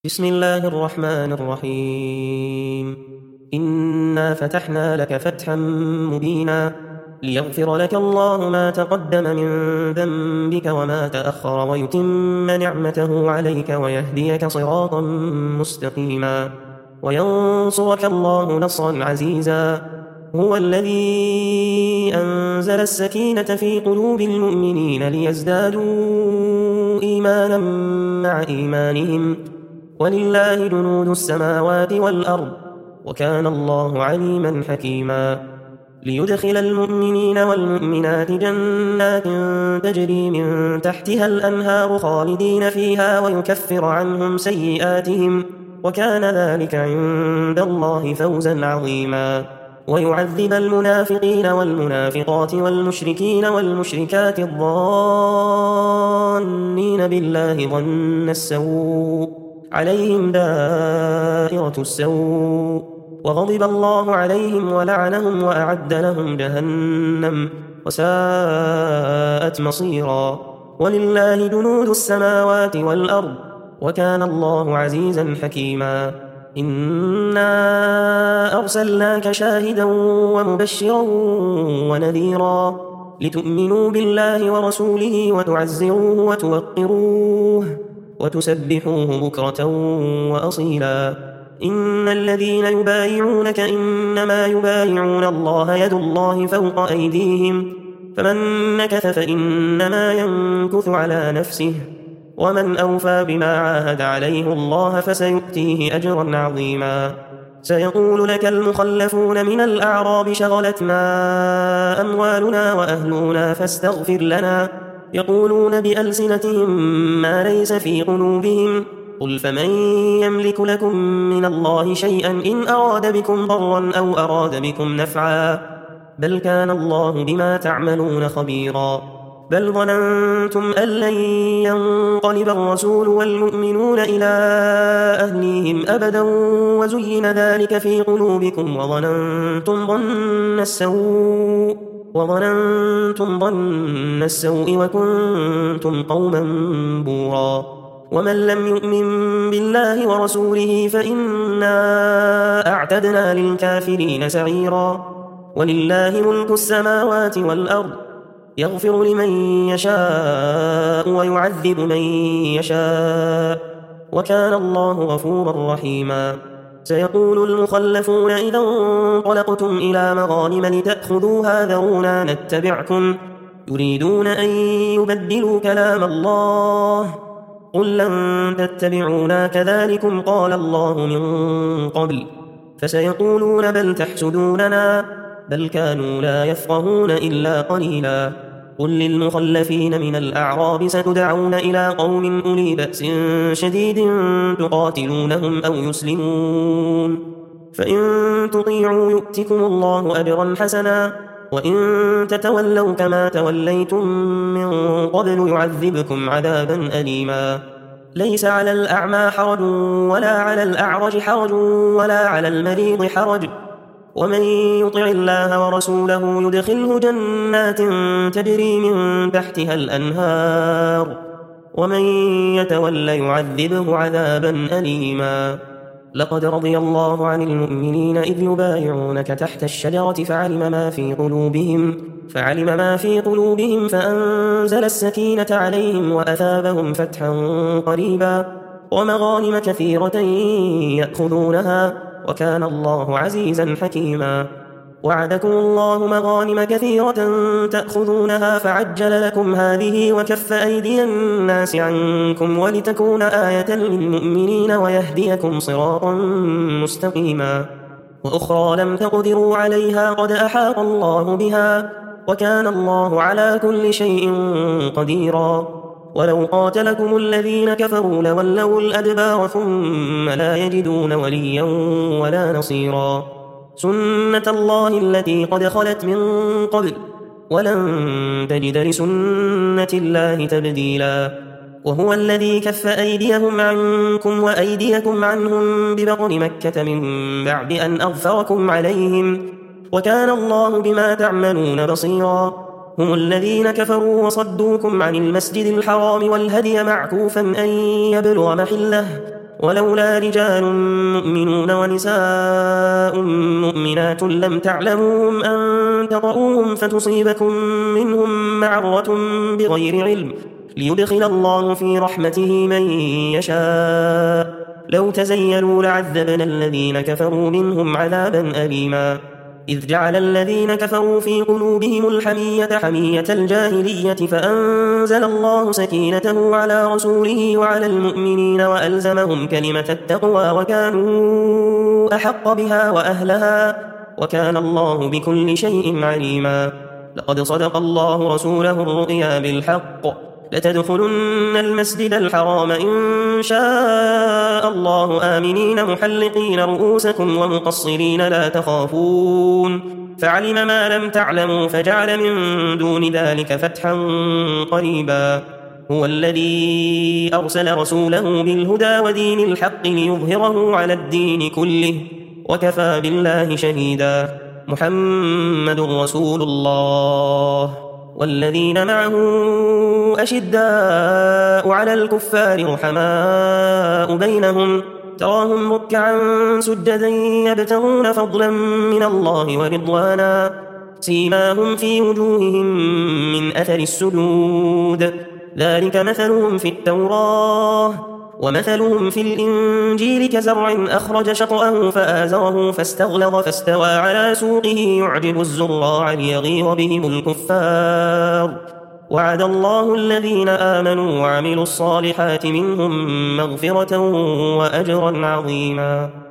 بسم الله الرحمن الرحيم. إنا فتحنا لك فتحا مبينا ليغفر لك الله ما تقدم من ذنبك وما تأخر ويتم نعمته عليك ويهديك صراطا مستقيما وينصرك الله نصرا عزيزا. هو الذي أنزل السكينة في قلوب المؤمنين ليزدادوا إيمانا مع إيمانهم ولله جنود السماوات والأرض وكان الله عليما حكيما. ليدخل المؤمنين والمؤمنات جنات تجري من تحتها الأنهار خالدين فيها ويكفر عنهم سيئاتهم وكان ذلك عند الله فوزا عظيما. ويعذب المنافقين والمنافقات والمشركين والمشركات الظانين بالله ظن السوء عليهم دائرة السوء وغضب الله عليهم ولعنهم وأعد لهم جهنم وساءت مصيرا. ولله جنود السماوات والأرض وكان الله عزيزا حكيما. إنا أرسلناك شاهدا ومبشرا ونذيرا لتؤمنوا بالله ورسوله وتعزروه وتوقروه وتسبحوه بكرة وأصيلا. إن الذين يبايعونك إنما يبايعون الله يد الله فوق أيديهم فمن نكث فإنما ينكث على نفسه ومن أوفى بما عاهد عليه الله فسيؤتيه أجرا عظيما. سيقول لك المخلفون من الأعراب شغلتنا أموالنا وأهلنا فاستغفر لنا يقولون بألسنتهم ما ليس في قلوبهم قل فمن يملك لكم من الله شيئا إن أراد بكم ضرا أو أراد بكم نفعا بل كان الله بما تعملون خبيرا. بل ظننتم أن لن ينقلب الرسول والمؤمنون إلى أهليهم أبدا وزين ذلك في قلوبكم وظننتم ظن السوء وكنتم قوما بورا. ومن لم يؤمن بالله ورسوله فإنا أعتدنا للكافرين سعيرا. ولله ملك السماوات والأرض يغفر لمن يشاء ويعذب من يشاء وكان الله غفورا رحيما. سيقول المخلفون إذا انطلقتم إلى مغانم لتأخذوها ذرونا نتبعكم يريدون أن يبدلوا كلام الله قل لن تتبعونا كذلكم قال الله من قبل فسيقولون بل تحسدوننا بل كانوا لا يفقهون إلا قليلا. قل للمخلفين من الأعراب ستدعون إلى قوم أولي بأس شديد تقاتلونهم أو يسلمون فإن تطيعوا يؤتكم الله أجرا حسنا وإن تتولوا كما توليتم من قبل يعذبكم عذابا أليما. ليس على الأعمى حرج ولا على الأعرج حرج ولا على المريض حرج ومن يطع الله ورسوله يدخله جنات تجري من تحتها الأنهار ومن يتول يعذبه عذابا أليما. لقد رضي الله عن المؤمنين إذ يبايعونك تحت الشجرة فعلم ما في قلوبهم فأنزل السكينة عليهم وأثابهم فتحا قريبا ومغانم كثيرة يأخذونها وكان الله عزيزا حكيما. وعدكم الله مغانم كثيرة تأخذونها فعجل لكم هذه وكف أيدي الناس عنكم ولتكون آية للمؤمنين ويهديكم صراطا مستقيما. وأخرى لم تقدروا عليها قد أحاط الله بها وكان الله على كل شيء قديرا. ولو قاتلكم الذين كفروا لولوا الأدبار ثم لا يجدون وليا ولا نصيرا. سنة الله التي قد خلت من قبل ولن تجد لسنة الله تبديلا. وهو الذي كف أيديهم عنكم وأيديكم عنهم ببطن مكة من بعد أن أظفركم عليهم وكان الله بما تعملون بصيرا. هم الذين كفروا وصدوكم عن المسجد الحرام والهدي معكوفا أن يبلغ محله ولولا رجال مؤمنون ونساء مؤمنات لم تعلموهم أن تطؤوهم فتصيبكم منهم معرة بغير علم ليدخل الله في رحمته من يشاء لو تزيلوا لعذبنا الذين كفروا منهم عذابا أليما إذ جعل الذين كفروا في قلوبهم الحمية حمية الجاهلية فأنزل الله سكينته على رسوله وعلى المؤمنين وألزمهم كلمة التقوى وكانوا أحق بها وأهلها وكان الله بكل شيء عليما لقد صدق الله رسوله الرؤيا بالحق لتدخلن المسجد الحرام إن شاء الله آمنين محلقين رؤوسكم ومقصرين لا تخافون فعلم ما لم تعلموا فجعل من دون ذلك فتحا قريبا هو الذي أرسل رسوله بالهدى ودين الحق ليظهره على الدين كله وكفى بالله شهيدا محمد رسول الله والذين معه أشداء على الكفار رحماء بينهم تراهم ركعا سجدا يبتغون فضلا من الله ورضوانا سيماهم في وجوههم من أثر السجود ذلك مثلهم في التوراة ومثلهم في الإنجيل كزرع أخرج شطأه فآزره فاستغلظ فاستوى على سوقه يعجب الزراع ليغيظ بهم الكفار وعد الله الذين آمنوا وعملوا الصالحات منهم مغفرة وأجرا عظيما